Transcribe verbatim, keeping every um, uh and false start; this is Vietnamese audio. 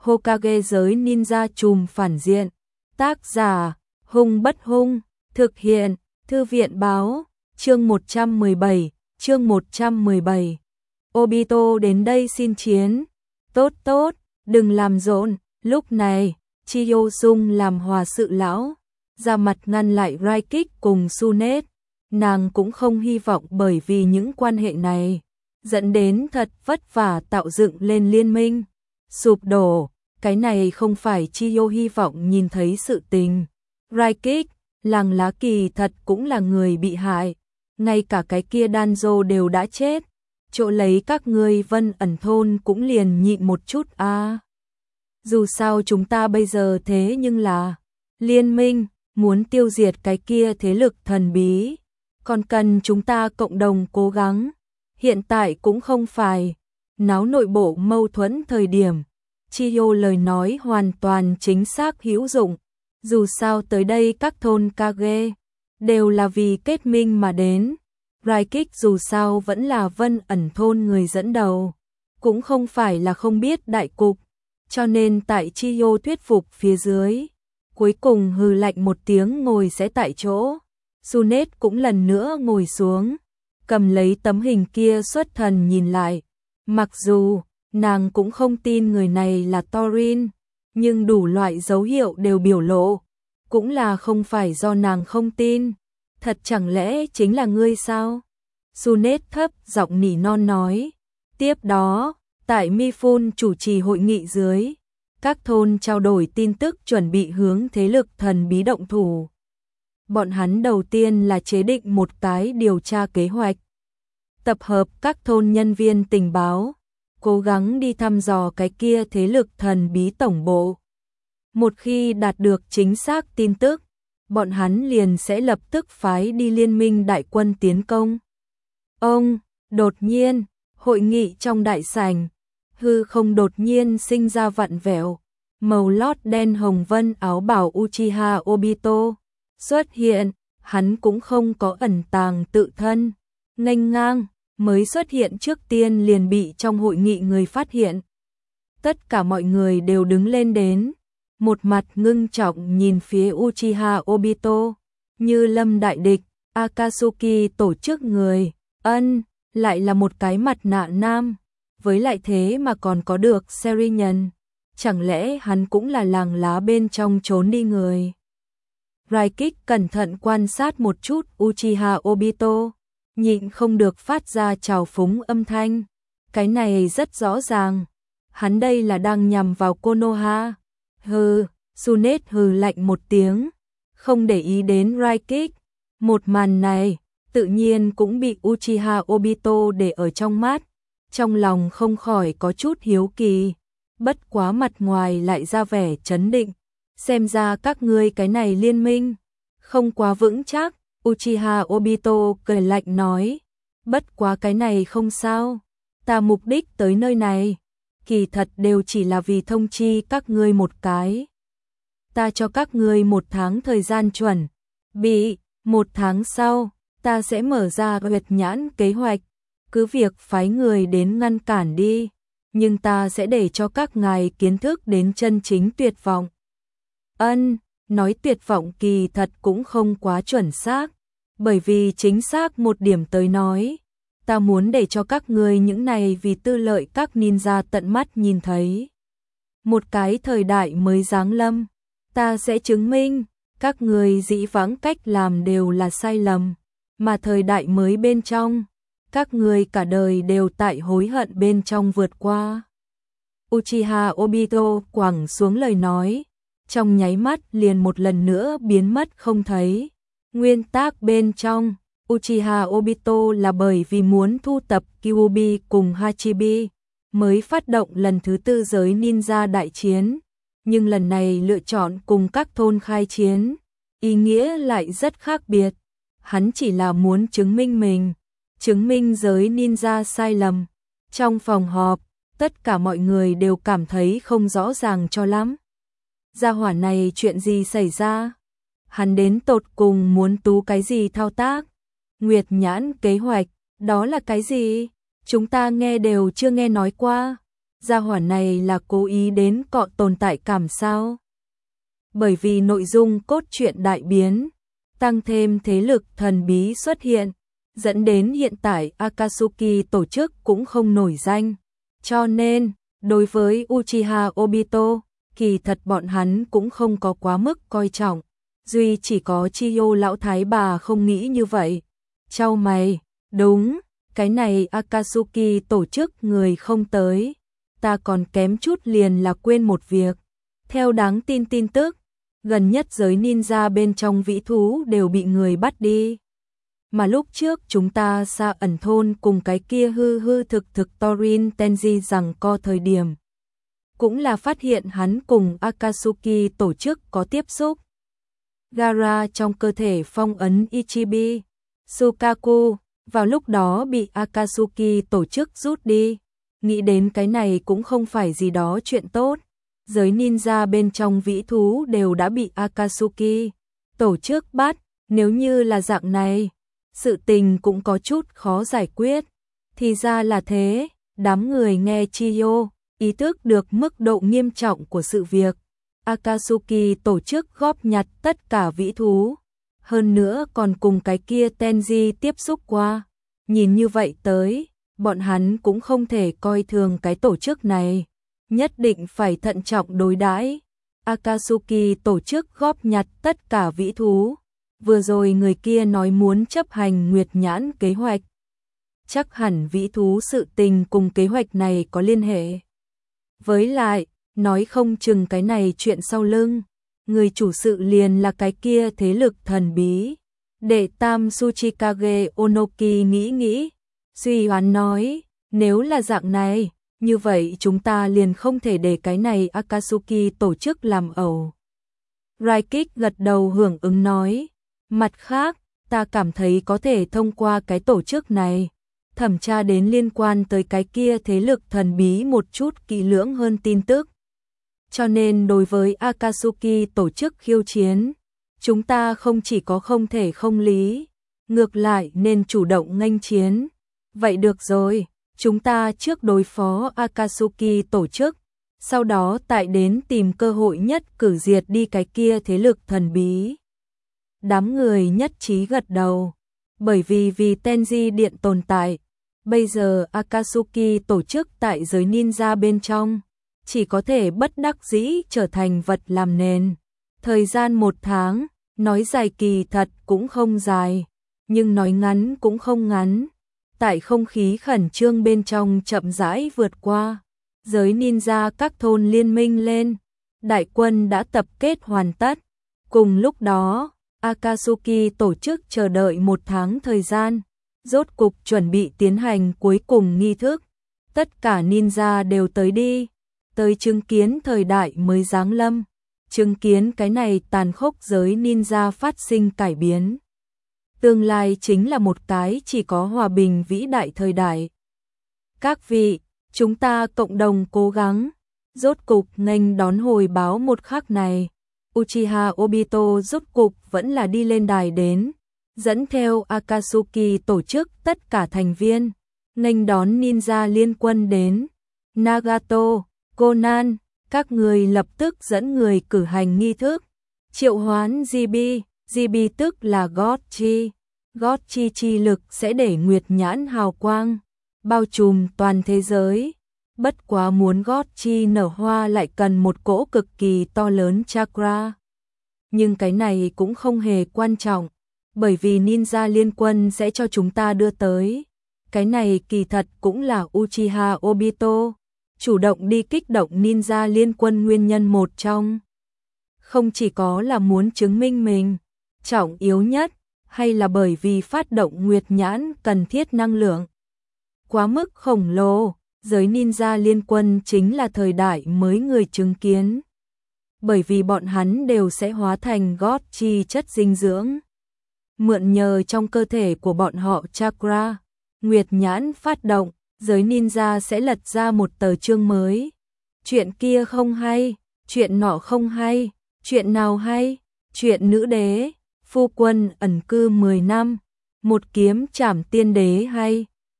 Hokage giới ninja trùm phản diện. Tác giả, Hung Bất Hung, thực hiện, Thư viện báo, chương một trăm mười bảy, chương một trăm mười bảy. Obito đến đây xin chiến. Tốt tốt, đừng làm rộn. Lúc này, Chiyosun làm hòa sự lão, ra mặt ngăn lại Raikik cùng Tsunade. Nàng cũng không hy vọng bởi vì những quan hệ này dẫn đến thật vất vả tạo dựng lên liên minh sụp đổ. Cái này không phải Chiyo hy vọng nhìn thấy sự tình. Raikik, Làng Lá Kỳ thật cũng là người bị hại. Ngay cả cái kia Danzo đều đã chết. Chỗ lấy các ngươi Vân Ẩn Thôn cũng liền nhịn một chút a. À. Dù sao chúng ta bây giờ thế nhưng là liên minh, muốn tiêu diệt cái kia thế lực thần bí. Còn cần chúng ta cộng đồng cố gắng. Hiện tại cũng không phải náo nội bộ mâu thuẫn thời điểm. Chiyo lời nói hoàn toàn chính xác hữu dụng. Dù sao tới đây các thôn Kage đều là vì kết minh mà đến. Raikik dù sao vẫn là Vân Ẩn Thôn người dẫn đầu, cũng không phải là không biết đại cục, cho nên tại Chiyo thuyết phục phía dưới, cuối cùng hừ lạnh một tiếng ngồi sẽ tại chỗ. Tsunade cũng lần nữa ngồi xuống, cầm lấy tấm hình kia xuất thần nhìn lại. Mặc dù nàng cũng không tin người này là Thorin, nhưng đủ loại dấu hiệu đều biểu lộ, cũng là không phải do nàng không tin. Thật chẳng lẽ chính là ngươi sao? Tsunade thấp giọng nỉ non nói. Tiếp đó, tại Mifune chủ trì hội nghị dưới, các thôn trao đổi tin tức chuẩn bị hướng thế lực thần bí động thủ. Bọn hắn đầu tiên là chế định một cái điều tra kế hoạch, tập hợp các thôn nhân viên tình báo, cố gắng đi thăm dò cái kia thế lực thần bí tổng bộ. Một khi đạt được chính xác tin tức, bọn hắn liền sẽ lập tức phái đi liên minh đại quân tiến công. Ông, đột nhiên, hội nghị trong đại sảnh, hư không đột nhiên sinh ra vặn vẹo, màu lót đen hồng vân áo bào Uchiha Obito xuất hiện, hắn cũng không có ẩn tàng tự thân, nghênh ngang, mới xuất hiện trước tiên liền bị trong hội nghị người phát hiện. Tất cả mọi người đều đứng lên đến, một mặt ngưng trọng nhìn phía Uchiha Obito, như lâm đại địch. Akatsuki tổ chức người, ân, lại là một cái mặt nạ nam, với lại thế mà còn có được Serinhân, chẳng lẽ hắn cũng là làng lá bên trong trốn đi người. Raikik cẩn thận quan sát một chút Uchiha Obito, nhịn không được phát ra trào phúng âm thanh. Cái này rất rõ ràng, hắn đây là đang nhằm vào Konoha. Hừ, Tsunade hừ lạnh một tiếng, không để ý đến Raikik. Một màn này, tự nhiên cũng bị Uchiha Obito để ở trong mắt, trong lòng không khỏi có chút hiếu kỳ, bất quá mặt ngoài lại ra vẻ trấn định. Xem ra các ngươi cái này liên minh không quá vững chắc. Uchiha Obito cười lạnh nói, bất quá cái này không sao, ta mục đích tới nơi này kỳ thật đều chỉ là vì thông chi các ngươi một cái. Ta cho các ngươi một tháng thời gian chuẩn bị, một tháng sau ta sẽ mở ra huyệt nhãn kế hoạch, cứ việc phái người đến ngăn cản đi, nhưng ta sẽ để cho các ngài kiến thức đến chân chính tuyệt vọng. Ân, nói tuyệt vọng kỳ thật cũng không quá chuẩn xác, bởi vì chính xác một điểm tới nói, ta muốn để cho các ngươi những này vì tư lợi các ninja tận mắt nhìn thấy. Một cái thời đại mới giáng lâm, ta sẽ chứng minh, các ngươi dĩ vãng cách làm đều là sai lầm, mà thời đại mới bên trong, các ngươi cả đời đều tại hối hận bên trong vượt qua. Uchiha Obito quẳng xuống lời nói, trong nháy mắt liền một lần nữa biến mất không thấy. Nguyên tắc bên trong, Uchiha Obito là bởi vì muốn thu tập Kyuubi cùng Hachibi, mới phát động lần thứ tư giới ninja đại chiến, nhưng lần này lựa chọn cùng các thôn khai chiến, ý nghĩa lại rất khác biệt. Hắn chỉ là muốn chứng minh mình, chứng minh giới ninja sai lầm. Trong phòng họp, tất cả mọi người đều cảm thấy không rõ ràng cho lắm. Gia hỏa này chuyện gì xảy ra? Hắn đến tột cùng muốn tú cái gì thao tác? Nguyệt nhãn kế hoạch, đó là cái gì? Chúng ta nghe đều chưa nghe nói qua. gia hỏa này là cố ý đến cọ tồn tại cảm sao? Bởi vì nội dung cốt truyện đại biến, tăng thêm thế lực thần bí xuất hiện, dẫn đến hiện tại Akatsuki tổ chức cũng không nổi danh. Cho nên, đối với Uchiha Obito, kỳ thật bọn hắn cũng không có quá mức coi trọng. Duy chỉ có Chiyo lão thái bà không nghĩ như vậy. Chau mày, đúng, cái này Akatsuki tổ chức người không tới. Ta còn kém chút liền là quên một việc. Theo đáng tin tin tức, gần nhất giới ninja bên trong vĩ thú đều bị người bắt đi. Mà lúc trước chúng ta xa ẩn thôn cùng cái kia hư hư thực thực Torin Tenji rằng co thời điểm. Cũng là phát hiện hắn cùng Akatsuki tổ chức có tiếp xúc. Gaara trong cơ thể phong ấn Ichibi, Sukaku, vào lúc đó bị Akatsuki tổ chức rút đi. Nghĩ đến cái này cũng không phải gì đó chuyện tốt. Giới ninja bên trong vĩ thú đều đã bị Akatsuki tổ chức bắt, nếu như là dạng này, sự tình cũng có chút khó giải quyết. Thì ra là thế, đám người nghe Chiyo, ý thức được mức độ nghiêm trọng của sự việc. Akatsuki tổ chức góp nhặt tất cả vĩ thú, hơn nữa còn cùng cái kia Tenji tiếp xúc qua. Nhìn như vậy tới, bọn hắn cũng không thể coi thường cái tổ chức này, nhất định phải thận trọng đối đãi. Akatsuki tổ chức góp nhặt tất cả vĩ thú. Vừa rồi người kia nói muốn chấp hành Nguyệt Nhãn kế hoạch. Chắc hẳn vĩ thú sự tình cùng kế hoạch này có liên hệ. Với lại, nói không chừng cái này chuyện sau lưng, người chủ sự liền là cái kia thế lực thần bí. Đệ tam Tsuchikage Onoki nghĩ nghĩ, suy hoán nói, nếu là dạng này, như vậy chúng ta liền không thể để cái này Akatsuki tổ chức làm ẩu. Raikik gật đầu hưởng ứng nói, mặt khác, ta cảm thấy có thể thông qua cái tổ chức này, thẩm tra đến liên quan tới cái kia thế lực thần bí một chút kỹ lưỡng hơn tin tức. Cho nên đối với Akatsuki tổ chức khiêu chiến, chúng ta không chỉ có không thể không lý, ngược lại nên chủ động nghênh chiến. Vậy được rồi, chúng ta trước đối phó Akatsuki tổ chức, sau đó tại đến tìm cơ hội nhất cử diệt đi cái kia thế lực thần bí. Đám người nhất trí gật đầu, bởi vì vì Tenji điện tồn tại, bây giờ Akatsuki tổ chức tại giới ninja bên trong, chỉ có thể bất đắc dĩ trở thành vật làm nền. Thời gian một tháng, nói dài kỳ thật cũng không dài, nhưng nói ngắn cũng không ngắn. Tại không khí khẩn trương bên trong chậm rãi vượt qua, giới ninja các thôn liên minh lên, đại quân đã tập kết hoàn tất. Cùng lúc đó, Akatsuki tổ chức chờ đợi một tháng thời gian, rốt cục chuẩn bị tiến hành cuối cùng nghi thức. Tất cả ninja đều tới đi, tới chứng kiến thời đại mới giáng lâm, chứng kiến cái này tàn khốc giới ninja phát sinh cải biến. Tương lai chính là một cái chỉ có hòa bình vĩ đại thời đại. Các vị, chúng ta cộng đồng cố gắng, rốt cục nghênh đón hồi báo một khắc này. Uchiha Obito rốt cục vẫn là đi lên đài đến, dẫn theo Akatsuki tổ chức tất cả thành viên, nghênh đón ninja liên quân đến. Nagato, Conan, các người lập tức dẫn người cử hành nghi thức, triệu hoán Gibi, Gibi tức là God Chi. God Chi chi lực sẽ để Nguyệt Nhãn hào quang, bao trùm toàn thế giới. Bất quá muốn God Chi nở hoa lại cần một cỗ cực kỳ to lớn chakra. Nhưng cái này cũng không hề quan trọng, bởi vì ninja liên quân sẽ cho chúng ta đưa tới. Cái này kỳ thật cũng là Uchiha Obito chủ động đi kích động ninja liên quân nguyên nhân một trong. Không chỉ có là muốn chứng minh mình trọng yếu nhất, hay là bởi vì phát động Nguyệt Nhãn cần thiết năng lượng quá mức khổng lồ, giới ninja liên quân chính là thời đại mới người chứng kiến. Bởi vì bọn hắn đều sẽ hóa thành God Chi chất dinh dưỡng. Mượn nhờ trong cơ thể của bọn họ chakra, Nguyệt Nhãn phát động, giới ninja sẽ lật ra một tờ chương mới. Chuyện kia không hay, chuyện nọ không hay, chuyện nào hay, chuyện nữ đế, phu quân ẩn cư mười năm, một kiếm trảm tiên đế hay.